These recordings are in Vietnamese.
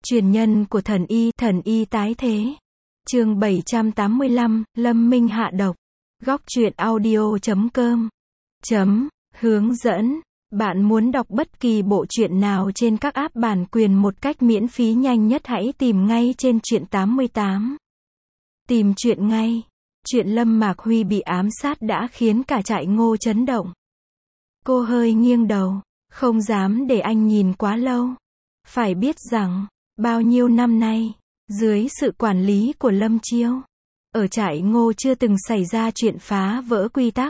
Truyền nhân của thần y tái thế. Chương 785, Lâm Minh hạ độc. Góc truyện audio.com. Hướng dẫn. Bạn muốn đọc bất kỳ bộ truyện nào trên các app bản quyền một cách miễn phí nhanh nhất, hãy tìm ngay trên Truyện 88. Tìm truyện ngay. Chuyện Lâm Mạc Huy bị ám sát đã khiến cả trại Ngô chấn động. Cô hơi nghiêng đầu, không dám để anh nhìn quá lâu. Phải biết rằng, bao nhiêu năm nay, dưới sự quản lý của Lâm Chiêu, ở trại Ngô chưa từng xảy ra chuyện phá vỡ quy tắc.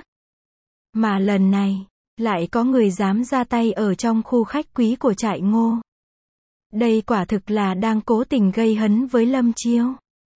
Mà lần này, lại có người dám ra tay ở trong khu khách quý của trại Ngô. Đây quả thực là đang cố tình gây hấn với Lâm Chiêu.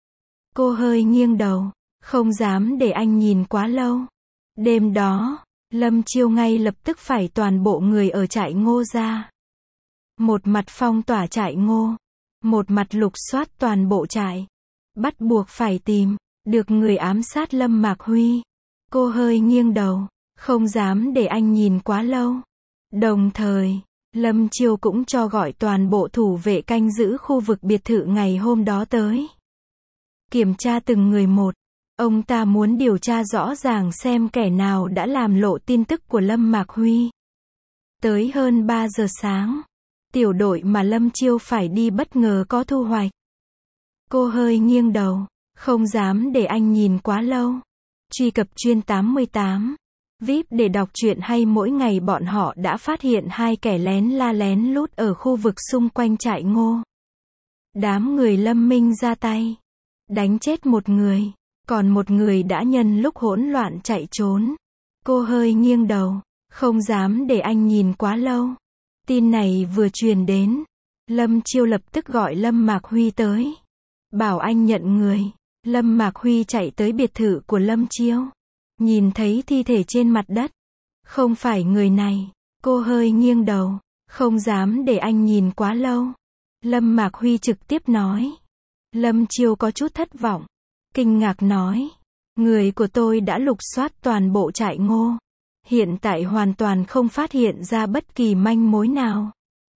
Cô hơi nghiêng đầu, không dám để anh nhìn quá lâu. Đêm đó, Lâm Chiêu ngay lập tức phải toàn bộ người ở trại Ngô ra. Một mặt phong tỏa trại Ngô, một mặt lục soát toàn bộ trại. Bắt buộc phải tìm được người ám sát Lâm Mạc Huy. Cô hơi nghiêng đầu, không dám để anh nhìn quá lâu. Đồng thời, Lâm Chiêu cũng cho gọi toàn bộ thủ vệ canh giữ khu vực biệt thự ngày hôm đó tới. Kiểm tra từng người một. Ông ta muốn điều tra rõ ràng xem kẻ nào đã làm lộ tin tức của Lâm Mạc Huy. Tới hơn 3 giờ sáng, tiểu đội mà Lâm Chiêu phải đi bất ngờ có thu hoạch. Cô hơi nghiêng đầu, không dám để anh nhìn quá lâu. Truy cập Truyện 88 VIP để đọc truyện hay. Mỗi ngày bọn họ đã phát hiện hai kẻ lén lút ở khu vực xung quanh trại Ngô. Đám người Lâm Minh ra tay, đánh chết một người, còn một người đã nhân lúc hỗn loạn chạy trốn. Cô hơi nghiêng đầu, không dám để anh nhìn quá lâu. Tin này vừa truyền đến, Lâm Chiêu lập tức gọi Lâm Mạc Huy tới, bảo anh nhận người. Lâm Mạc Huy chạy tới biệt thự của Lâm Chiêu, nhìn thấy thi thể trên mặt đất. Không phải người này. Cô hơi nghiêng đầu, không dám để anh nhìn quá lâu. Lâm Mạc Huy trực tiếp nói. Lâm Chiêu có chút thất vọng, kinh ngạc nói, người của tôi đã lục soát toàn bộ trại Ngô, hiện tại hoàn toàn không phát hiện ra bất kỳ manh mối nào.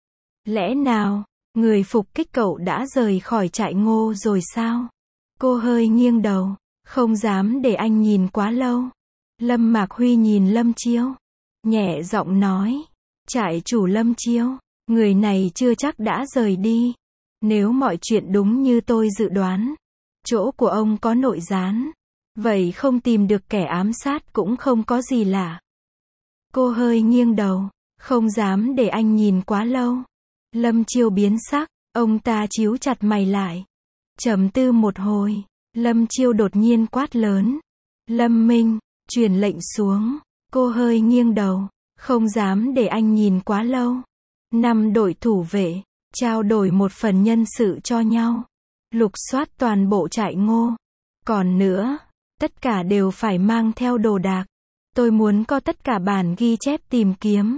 Lẽ nào, người phục kích cậu đã rời khỏi trại Ngô rồi sao? Cô hơi nghiêng đầu, không dám để anh nhìn quá lâu. Lâm Mạc Huy nhìn Lâm Chiêu, nhẹ giọng nói, trại chủ Lâm Chiêu, người này chưa chắc đã rời đi. Nếu mọi chuyện đúng như tôi dự đoán, chỗ của ông có nội gián, vậy không tìm được kẻ ám sát cũng không có gì lạ. Cô hơi nghiêng đầu, không dám để anh nhìn quá lâu. Lâm Chiêu biến sắc, ông ta chíu chặt mày lại. Trầm tư một hồi, Lâm Chiêu đột nhiên quát lớn. Lâm Minh, truyền lệnh xuống. Cô hơi nghiêng đầu, không dám để anh nhìn quá lâu. 5 đội thủ vệ, trao đổi một phần nhân sự cho nhau. Lục soát toàn bộ trại Ngô. Còn nữa, tất cả đều phải mang theo đồ đạc. Tôi muốn có tất cả bản ghi chép tìm kiếm.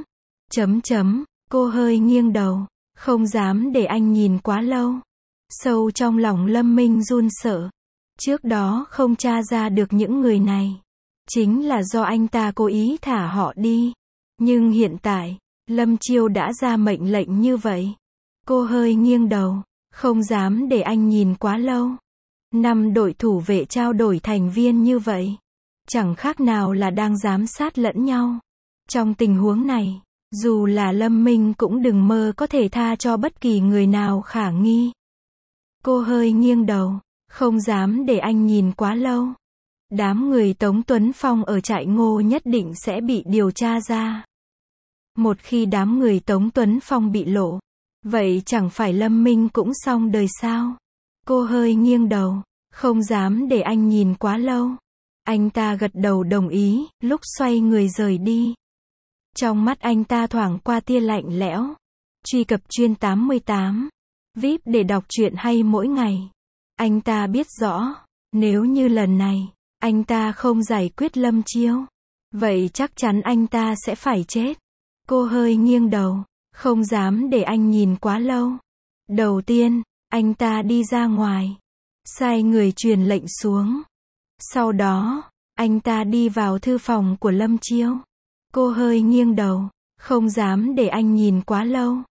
Cô hơi nghiêng đầu, không dám để anh nhìn quá lâu. Sâu trong lòng Lâm Minh run sợ. Trước đó không tra ra được những người này, chính là do anh ta cố ý thả họ đi. Nhưng hiện tại, Lâm Chiêu đã ra mệnh lệnh như vậy. Cô hơi nghiêng đầu, không dám để anh nhìn quá lâu. 5 đội thủ vệ trao đổi thành viên như vậy, chẳng khác nào là đang giám sát lẫn nhau. Trong tình huống này, dù là Lâm Minh cũng đừng mơ có thể tha cho bất kỳ người nào khả nghi. Cô hơi nghiêng đầu, không dám để anh nhìn quá lâu. Đám người Tống Tuấn Phong ở trại Ngô nhất định sẽ bị điều tra ra. Một khi đám người Tống Tuấn Phong bị lộ, vậy chẳng phải Lâm Minh cũng xong đời sao? Cô hơi nghiêng đầu, không dám để anh nhìn quá lâu. Anh ta gật đầu đồng ý, lúc xoay người rời đi. Trong mắt anh ta thoảng qua tia lạnh lẽo. Truy cập Truyện 88 VIP để đọc truyện hay. Mỗi ngày, anh ta biết rõ, nếu như lần này, anh ta không giải quyết Lâm Chiêu, vậy chắc chắn anh ta sẽ phải chết. Cô hơi nghiêng đầu, không dám để anh nhìn quá lâu. Đầu tiên, anh ta đi ra ngoài, sai người truyền lệnh xuống. Sau đó, anh ta đi vào thư phòng của Lâm Chiêu. Cô hơi nghiêng đầu, không dám để anh nhìn quá lâu.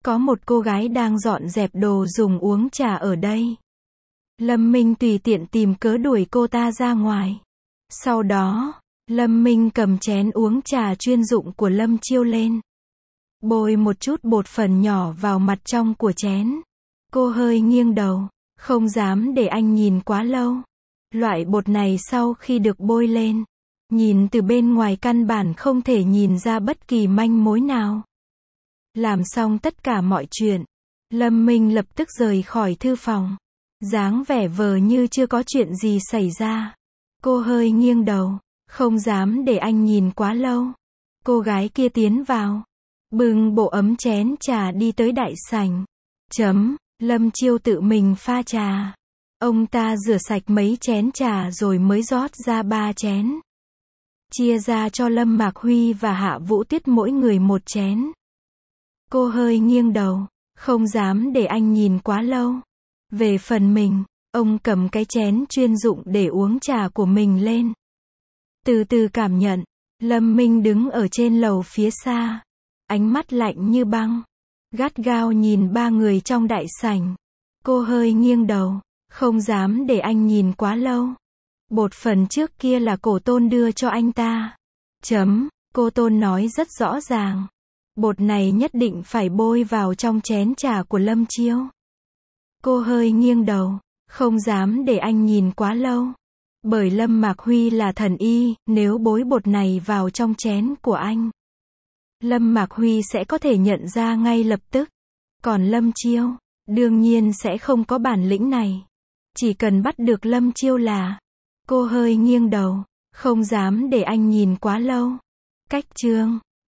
Có một cô gái đang dọn dẹp đồ dùng uống trà ở đây. Lâm Minh tùy tiện tìm cớ đuổi cô ta ra ngoài. Sau đó, Lâm Minh cầm chén uống trà chuyên dụng của Lâm Chiêu lên. Bôi một chút bột phấn nhỏ vào mặt trong của chén. Cô hơi nghiêng đầu, không dám để anh nhìn quá lâu. Loại bột này sau khi được bôi lên, nhìn từ bên ngoài căn bản không thể nhìn ra bất kỳ manh mối nào. Làm xong tất cả mọi chuyện, Lâm Minh lập tức rời khỏi thư phòng. Dáng vẻ vờ như chưa có chuyện gì xảy ra. Cô hơi nghiêng đầu, không dám để anh nhìn quá lâu. Cô gái kia tiến vào, bưng bộ ấm chén trà đi tới đại sảnh. Lâm Chiêu tự mình pha trà. Ông ta rửa sạch mấy chén trà rồi mới rót ra 3 chén. Chia ra cho Lâm Mạc Huy và Hạ Vũ Tiết mỗi người một chén. Cô hơi nghiêng đầu, không dám để anh nhìn quá lâu. Về phần mình, ông cầm cái chén chuyên dụng để uống trà của mình lên. Từ từ cảm nhận, Lâm Minh đứng ở trên lầu phía xa. Ánh mắt lạnh như băng, gắt gao nhìn 3 người trong đại sảnh. Cô hơi nghiêng đầu, không dám để anh nhìn quá lâu. Bột phấn trước kia là Cổ Tôn đưa cho anh ta. Cô Tôn nói rất rõ ràng. Bột này nhất định phải bôi vào trong chén trà của Lâm Chiêu. Cô hơi nghiêng đầu, không dám để anh nhìn quá lâu. Bởi Lâm Mạc Huy là thần y, nếu bôi bột này vào trong chén của anh, Lâm Mạc Huy sẽ có thể nhận ra ngay lập tức. Còn Lâm Chiêu, đương nhiên sẽ không có bản lĩnh này. Chỉ cần bắt được Lâm Chiêu là. Cô hơi nghiêng đầu, không dám để anh nhìn quá lâu. Cách chương